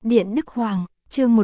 Điện Đức Hoàng, chương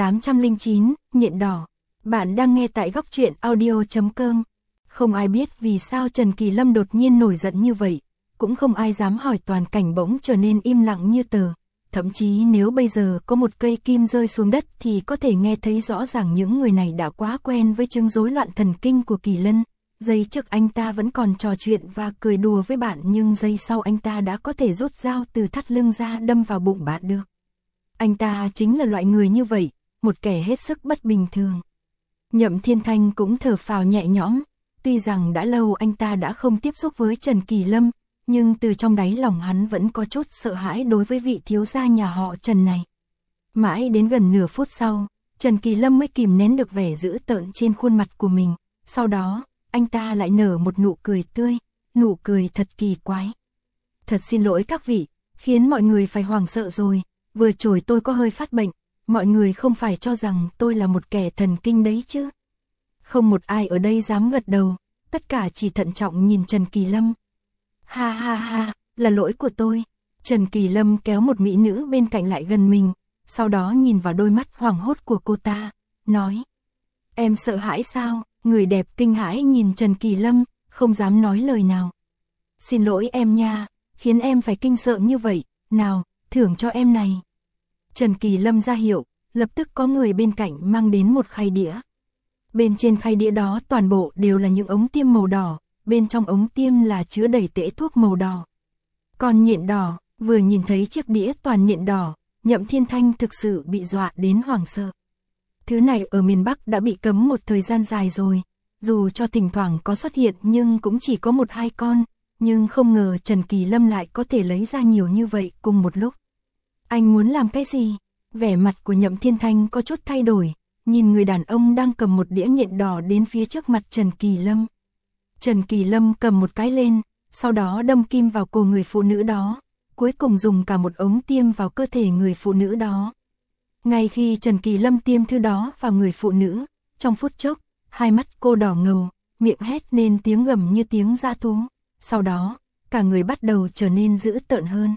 1809, nhện đỏ. Bạn đang nghe tại góc truyện audio.com. Không ai biết vì sao Trần Kỳ Lâm đột nhiên nổi giận như vậy, cũng không ai dám hỏi, toàn cảnh bỗng trở nên im lặng như tờ. Thậm chí nếu bây giờ có một cây kim rơi xuống đất thì có thể nghe thấy rõ ràng những người này đã quá quen với chứng rối loạn thần kinh của Kỳ Lân. Giây trước anh ta vẫn còn trò chuyện và cười đùa với bạn, nhưng giây sau anh ta đã có thể rút dao từ thắt lưng ra đâm vào bụng bạn được. Anh ta chính là loại người như vậy, một kẻ hết sức bất bình thường. Nhậm Thiên Thanh cũng thở phào nhẹ nhõm, tuy rằng đã lâu anh ta đã không tiếp xúc với Trần Kỳ Lâm, nhưng từ trong đáy lòng hắn vẫn có chút sợ hãi đối với vị thiếu gia nhà họ Trần này. Mãi đến gần nửa phút sau, Trần Kỳ Lâm mới kìm nén được vẻ dữ tợn trên khuôn mặt của mình, sau đó, anh ta lại nở một nụ cười tươi, nụ cười thật kỳ quái. Thật xin lỗi các vị, khiến mọi người phải hoảng sợ rồi, vừa rồi tôi có hơi phát bệnh, mọi người không phải cho rằng tôi là một kẻ thần kinh đấy chứ. Không một ai ở đây dám gật đầu, tất cả chỉ thận trọng nhìn Trần Kỳ Lâm. Ha ha ha, là lỗi của tôi. Trần Kỳ Lâm kéo một mỹ nữ bên cạnh lại gần mình, sau đó nhìn vào đôi mắt hoảng hốt của cô ta, nói. Em sợ hãi sao? Người đẹp kinh hãi nhìn Trần Kỳ Lâm, không dám nói lời nào. Xin lỗi em nha, khiến em phải kinh sợ như vậy, nào, thưởng cho em này. Trần Kỳ Lâm ra hiệu, lập tức có người bên cạnh mang đến một khay đĩa. Bên trên khay đĩa đó toàn bộ đều là những ống tiêm màu đỏ, bên trong ống tiêm là chứa đầy tễ thuốc màu đỏ. Còn nhện đỏ, vừa nhìn thấy chiếc đĩa toàn nhện đỏ, Nhậm Thiên Thanh thực sự bị dọa đến hoảng sợ. Thứ này ở miền Bắc đã bị cấm một thời gian dài rồi, dù cho thỉnh thoảng có xuất hiện nhưng cũng chỉ có 1-2 con, nhưng không ngờ Trần Kỳ Lâm lại có thể lấy ra nhiều như vậy cùng một lúc. Anh muốn làm cái gì? Vẻ mặt của Nhậm Thiên Thanh có chút thay đổi, nhìn người đàn ông đang cầm một đĩa nhện đỏ đến phía trước mặt Trần Kỳ Lâm. Trần Kỳ Lâm cầm một cái lên, sau đó đâm kim vào cổ người phụ nữ đó, cuối cùng dùng cả một ống tiêm vào cơ thể người phụ nữ đó. Ngay khi Trần Kỳ Lâm tiêm thứ đó vào người phụ nữ, trong phút chốc, hai mắt cô đỏ ngầu, miệng hét nên tiếng gầm như tiếng dã thú. Sau đó, cả người bắt đầu trở nên dữ tợn hơn.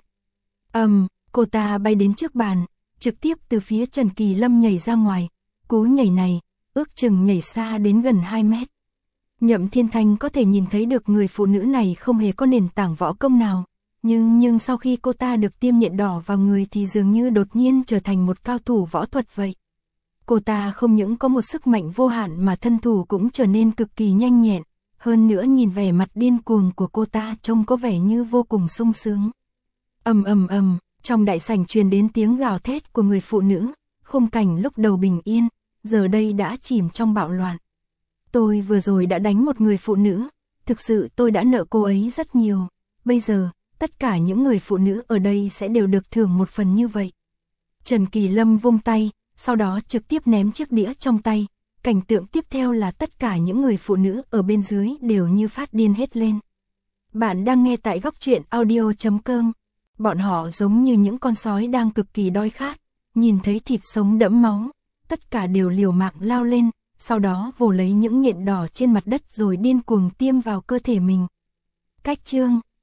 Cô ta bay đến trước bàn, trực tiếp từ phía Trần Kỳ Lâm nhảy ra ngoài. Cú nhảy này, ước chừng nhảy xa đến gần 2 mét. Nhậm Thiên Thanh có thể nhìn thấy được người phụ nữ này không hề có nền tảng võ công nào. Nhưng sau khi cô ta được tiêm nhện đỏ vào người thì dường như đột nhiên trở thành một cao thủ võ thuật vậy. Cô ta không những có một sức mạnh vô hạn mà thân thủ cũng trở nên cực kỳ nhanh nhẹn. Hơn nữa nhìn vẻ mặt điên cuồng của cô ta trông có vẻ như vô cùng sung sướng. Trong đại sảnh truyền đến tiếng gào thét của người phụ nữ, khung cảnh lúc đầu bình yên, giờ đây đã chìm trong bạo loạn. Tôi vừa rồi đã đánh một người phụ nữ, thực sự tôi đã nợ cô ấy rất nhiều, bây giờ, tất cả những người phụ nữ ở đây sẽ đều được thưởng một phần như vậy. Trần Kỳ Lâm vung tay, sau đó trực tiếp ném chiếc đĩa trong tay, cảnh tượng tiếp theo là tất cả những người phụ nữ ở bên dưới đều như phát điên hết lên. Bạn đang nghe tại góc truyện audio.com. Bọn họ giống như những con sói đang cực kỳ đói khát, nhìn thấy thịt sống đẫm máu, tất cả đều liều mạng lao lên, sau đó vồ lấy những nhện đỏ trên mặt đất rồi điên cuồng tiêm vào cơ thể mình. Cách chương